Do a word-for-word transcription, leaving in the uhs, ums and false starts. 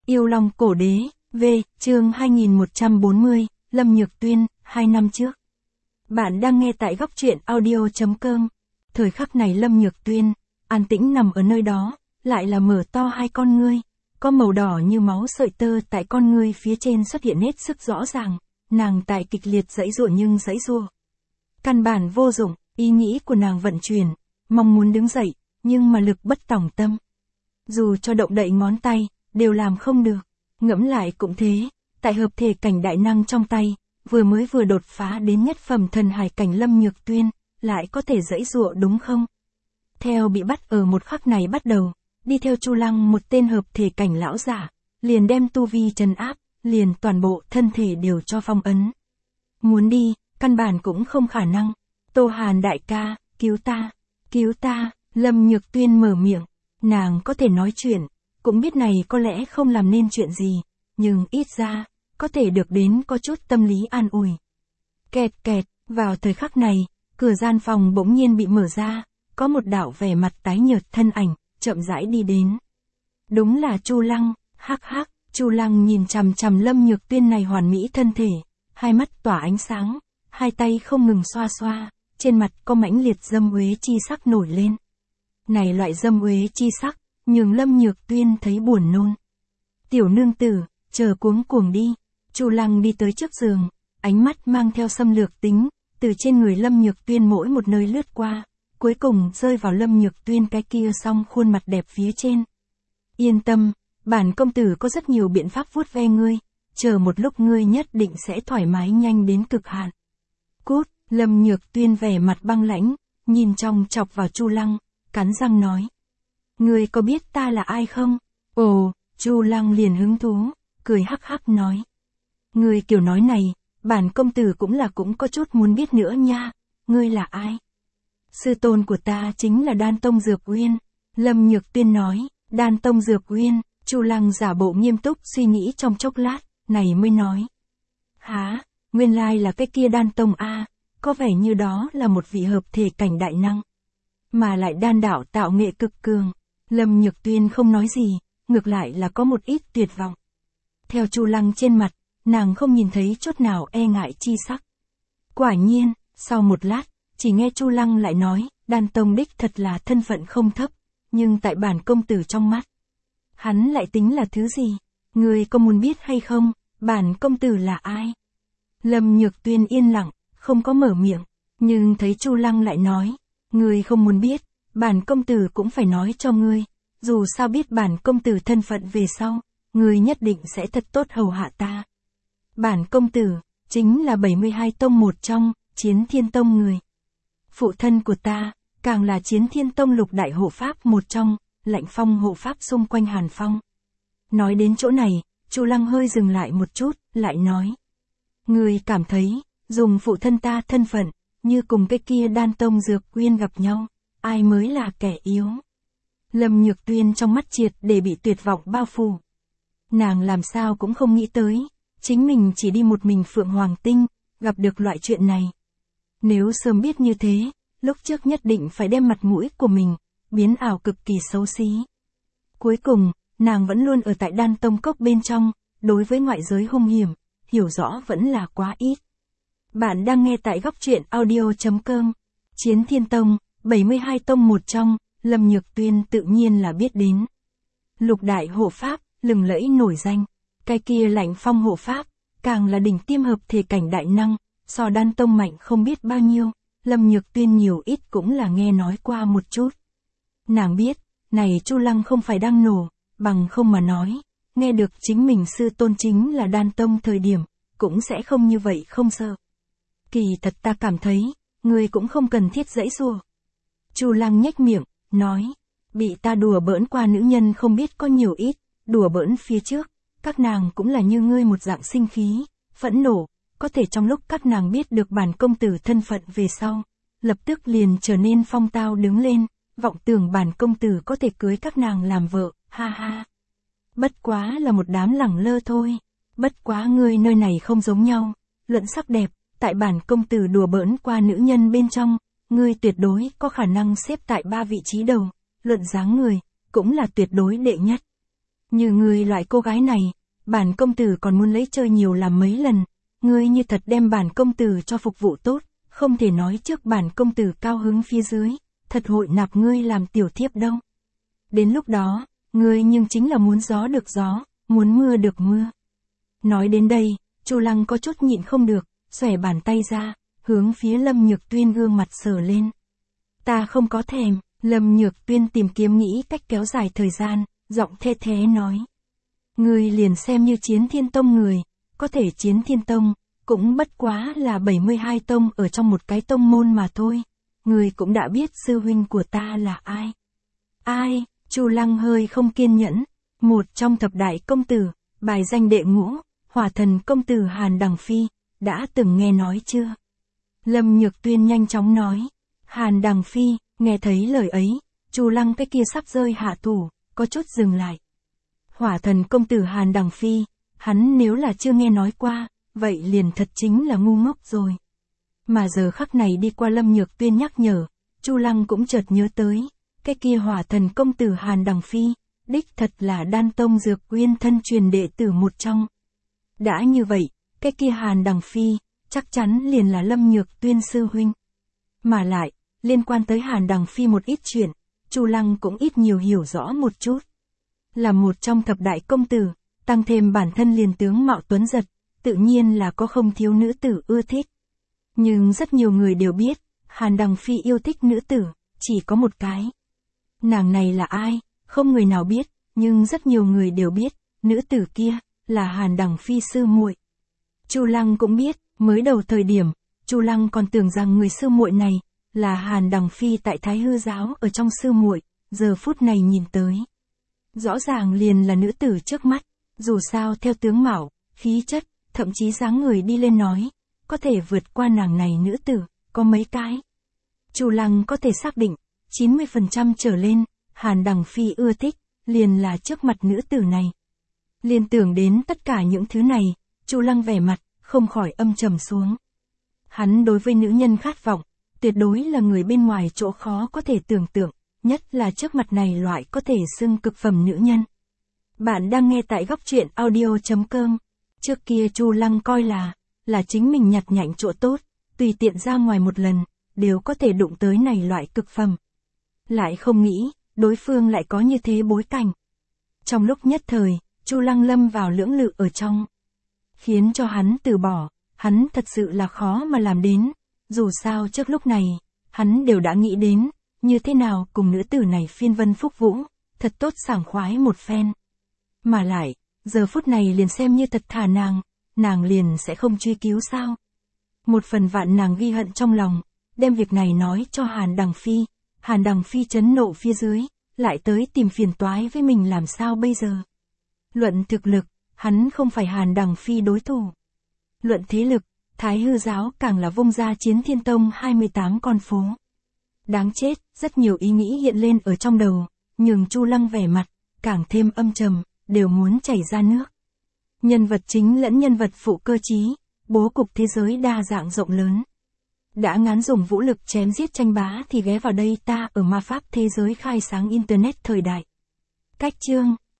Yêu Long Cổ Đế, V, chương hai nghìn một trăm bốn mươi, Lâm Nhược Tuyên, hai năm trước. Bạn đang nghe tại góc truyện audio chấm com. Thời khắc này Lâm Nhược Tuyên, an tĩnh nằm ở nơi đó, lại là mở to hai con ngươi, có màu đỏ như máu sợi tơ tại con ngươi phía trên xuất hiện hết sức rõ ràng, nàng tại kịch liệt giãy giụa nhưng giãy giụa. Căn bản vô dụng, ý nghĩ của nàng vận chuyển, mong muốn đứng dậy, nhưng mà lực bất tòng tâm. Dù cho động đậy ngón tay, đều làm không được. Ngẫm lại cũng thế, tại hợp thể cảnh đại năng trong tay, vừa mới vừa đột phá đến nhất phẩm thần hải cảnh Lâm Nhược Tuyên, lại có thể giãy giụa đúng không? Theo bị bắt ở một khắc này bắt đầu, đi theo Chu Lăng một tên hợp thể cảnh lão giả, liền đem tu vi trấn áp, liền toàn bộ thân thể đều cho phong ấn. Muốn đi, căn bản cũng không khả năng. Tô Hàn đại ca, cứu ta, cứu ta, Lâm Nhược Tuyên mở miệng, nàng có thể nói chuyện, cũng biết này có lẽ không làm nên chuyện gì, nhưng ít ra, có thể được đến có chút tâm lý an ủi. Kẹt kẹt, vào thời khắc này, cửa gian phòng bỗng nhiên bị mở ra, có một đạo vẻ mặt tái nhợt thân ảnh, chậm rãi đi đến. Đúng là Chu Lăng, hắc hắc, Chu Lăng nhìn chằm chằm Lâm Nhược Tuyên này hoàn mỹ thân thể, hai mắt tỏa ánh sáng, hai tay không ngừng xoa xoa, trên mặt có mãnh liệt dâm uế chi sắc nổi lên. Này loại dâm uế chi sắc, nhường Lâm Nhược Tuyên thấy buồn nôn. Tiểu nương tử, chờ cuống cuồng đi. Chu Lăng đi tới trước giường, ánh mắt mang theo xâm lược tính, từ trên người Lâm Nhược Tuyên mỗi một nơi lướt qua, cuối cùng rơi vào Lâm Nhược Tuyên cái kia song khuôn mặt đẹp phía trên. Yên tâm, bản công tử có rất nhiều biện pháp vuốt ve ngươi, chờ một lúc ngươi nhất định sẽ thoải mái nhanh đến cực hạn. Cút, Lâm Nhược Tuyên vẻ mặt băng lãnh, nhìn trong chọc vào Chu Lăng, cắn răng nói. Ngươi có biết ta là ai không? Ồ, Chu Lăng liền hứng thú, cười hắc hắc nói. Ngươi kiểu nói này, bản công tử cũng là cũng có chút muốn biết nữa nha, ngươi là ai? Sư tôn của ta chính là Đan Tông Dược Uyên. Lâm Nhược Tuyên nói, Đan Tông Dược Uyên. Chu Lăng giả bộ nghiêm túc suy nghĩ trong chốc lát, này mới nói. Hả, nguyên lai là cái kia Đan Tông a, có vẻ như đó là một vị hợp thể cảnh đại năng. Mà lại đan đạo tạo nghệ cực cường. Lâm Nhược Tuyên không nói gì, ngược lại là có một ít tuyệt vọng. Theo Chu Lăng trên mặt, nàng không nhìn thấy chút nào e ngại chi sắc. Quả nhiên, sau một lát, chỉ nghe Chu Lăng lại nói, Đan Tông đích thật là thân phận không thấp, nhưng tại bản công tử trong mắt, hắn lại tính là thứ gì? Ngươi có muốn biết hay không, bản công tử là ai? Lâm Nhược Tuyên yên lặng, không có mở miệng, nhưng thấy Chu Lăng lại nói, ngươi không muốn biết, bản công tử cũng phải nói cho ngươi, dù sao biết bản công tử thân phận về sau, ngươi nhất định sẽ thật tốt hầu hạ ta. Bản công tử, chính là bảy mươi hai tông một trong, Chiến Thiên Tông người. Phụ thân của ta, càng là Chiến Thiên Tông lục đại hộ pháp một trong, Lạnh Phong hộ pháp xung quanh Hàn Phong. Nói đến chỗ này, Chu Lăng hơi dừng lại một chút, lại nói. Ngươi cảm thấy, dùng phụ thân ta thân phận, như cùng cái kia Đan Tông Dược Uyên gặp nhau, ai mới là kẻ yếu? Lâm Nhược Tuyên trong mắt triệt để bị tuyệt vọng bao phủ. Nàng làm sao cũng không nghĩ tới, chính mình chỉ đi một mình Phượng Hoàng Tinh, gặp được loại chuyện này. Nếu sớm biết như thế, lúc trước nhất định phải đem mặt mũi của mình, biến ảo cực kỳ xấu xí. Cuối cùng, nàng vẫn luôn ở tại Đan Tông Cốc bên trong, đối với ngoại giới hung hiểm, hiểu rõ vẫn là quá ít. Bạn đang nghe tại góc truyện audio chấm com. Chiến Thiên Tông, bảy mươi hai tông một trong, Lâm Nhược Tuyên tự nhiên là biết đến. Lục đại hộ pháp, lừng lẫy nổi danh. Cái kia Lạnh Phong hộ pháp, càng là đỉnh tiêm hợp thể cảnh đại năng, so Đan Tông mạnh không biết bao nhiêu, Lâm Nhược Tuyên nhiều ít cũng là nghe nói qua một chút. Nàng biết, này Chu Lăng không phải đang nổ, bằng không mà nói, nghe được chính mình sư tôn chính là Đan Tông thời điểm, cũng sẽ không như vậy không sợ. Kỳ thật ta cảm thấy, ngươi cũng không cần thiết giãy giụa. Chu Lăng nhếch miệng, nói, bị ta đùa bỡn qua nữ nhân không biết có nhiều ít, đùa bỡn phía trước, các nàng cũng là như ngươi một dạng sinh khí, phẫn nộ, có thể trong lúc các nàng biết được bản công tử thân phận về sau, lập tức liền trở nên phong tao đứng lên, vọng tưởng bản công tử có thể cưới các nàng làm vợ, ha ha. Bất quá là một đám lẳng lơ thôi, bất quá ngươi nơi này không giống nhau, luận sắc đẹp, tại bản công tử đùa bỡn qua nữ nhân bên trong, ngươi tuyệt đối có khả năng xếp tại ba vị trí đầu, luận dáng người, cũng là tuyệt đối đệ nhất. Như ngươi loại cô gái này, bản công tử còn muốn lấy chơi nhiều làm mấy lần, ngươi như thật đem bản công tử cho phục vụ tốt, không thể nói trước bản công tử cao hứng phía dưới, thật hội nạp ngươi làm tiểu thiếp đâu. Đến lúc đó, ngươi nhưng chính là muốn gió được gió, muốn mưa được mưa. Nói đến đây, Chu Lăng có chút nhịn không được, xòe bàn tay ra, hướng phía Lâm Nhược Tuyên gương mặt sờ lên. Ta không có thèm, Lâm Nhược Tuyên tìm kiếm nghĩ cách kéo dài thời gian, giọng the thế nói. Ngươi liền xem như Chiến Thiên Tông người, có thể Chiến Thiên Tông, cũng bất quá là bảy mươi hai tông ở trong một cái tông môn mà thôi. Ngươi cũng đã biết sư huynh của ta là ai. Ai, Chu Lăng hơi không kiên nhẫn, một trong thập đại công tử, bài danh đệ ngũ, Hỏa Thần công tử Hàn Đằng Phi, đã từng nghe nói chưa? Lâm Nhược Tuyên nhanh chóng nói. Hàn Đằng Phi, nghe thấy lời ấy, Chu Lăng cái kia sắp rơi hạ thủ, có chút dừng lại. Hỏa Thần công tử Hàn Đằng Phi, hắn nếu là chưa nghe nói qua, vậy liền thật chính là ngu ngốc rồi. Mà giờ khắc này đi qua Lâm Nhược Tuyên nhắc nhở, Chu Lăng cũng chợt nhớ tới, cái kia Hỏa Thần công tử Hàn Đằng Phi, đích thật là Đan Tông Dược Uyên thân truyền đệ tử một trong. Đã như vậy, cái kia Hàn Đằng Phi, chắc chắn liền là Lâm Nhược Tuyên sư huynh. Mà lại, liên quan tới Hàn Đằng Phi một ít chuyện, Chu Lăng cũng ít nhiều hiểu rõ một chút. Là một trong thập đại công tử, tăng thêm bản thân liền tướng mạo tuấn giật, tự nhiên là có không thiếu nữ tử ưa thích. Nhưng rất nhiều người đều biết, Hàn Đằng Phi yêu thích nữ tử, chỉ có một cái. Nàng này là ai, không người nào biết, nhưng rất nhiều người đều biết, nữ tử kia, là Hàn Đằng Phi sư muội. Chu Lăng cũng biết, mới đầu thời điểm, Chu Lăng còn tưởng rằng người sư muội này, là Hàn Đằng Phi tại Thái Hư giáo ở trong sư muội, giờ phút này nhìn tới. Rõ ràng liền là nữ tử trước mắt, dù sao theo tướng mạo, khí chất, thậm chí dáng người đi lên nói, có thể vượt qua nàng này nữ tử, có mấy cái. Chu Lăng có thể xác định, chín mươi phần trăm trở lên, Hàn Đằng Phi ưa thích, liền là trước mặt nữ tử này. Liên tưởng đến tất cả những thứ này, Chu Lăng vẻ mặt, không khỏi âm trầm xuống. Hắn đối với nữ nhân khát vọng, tuyệt đối là người bên ngoài chỗ khó có thể tưởng tượng, nhất là trước mặt này loại có thể xưng cực phẩm nữ nhân. Bạn đang nghe tại góc truyện audio chấm com. Trước kia Chu Lăng coi là, là chính mình nhặt nhạnh chỗ tốt, tùy tiện ra ngoài một lần, đều có thể đụng tới này loại cực phẩm. Lại không nghĩ, đối phương lại có như thế bối cảnh. Trong lúc nhất thời, Chu Lăng lâm vào lưỡng lự ở trong. Khiến cho hắn từ bỏ, hắn thật sự là khó mà làm đến. Dù sao trước lúc này, hắn đều đã nghĩ đến, như thế nào cùng nữ tử này phiên vân phúc vũ, thật tốt sảng khoái một phen. Mà lại, giờ phút này liền xem như thật thà nàng, nàng liền sẽ không truy cứu sao. Một phần vạn nàng ghi hận trong lòng, đem việc này nói cho Hàn Đằng Phi, Hàn Đằng Phi chấn nộ phía dưới, lại tới tìm phiền toái với mình làm sao bây giờ. Luận thực lực, hắn không phải Hàn Đằng Phi đối thủ. Luận thế lực, Thái Hư giáo càng là vung ra Chiến Thiên Tông hai mươi tám con phố. Đáng chết, rất nhiều ý nghĩ hiện lên ở trong đầu, nhường Chu Lăng vẻ mặt, càng thêm âm trầm, đều muốn chảy ra nước. Nhân vật chính lẫn nhân vật phụ cơ trí, bố cục thế giới đa dạng rộng lớn. Đã ngán dùng vũ lực chém giết tranh bá thì ghé vào đây ta ở ma pháp thế giới khai sáng Internet thời đại. Cách chương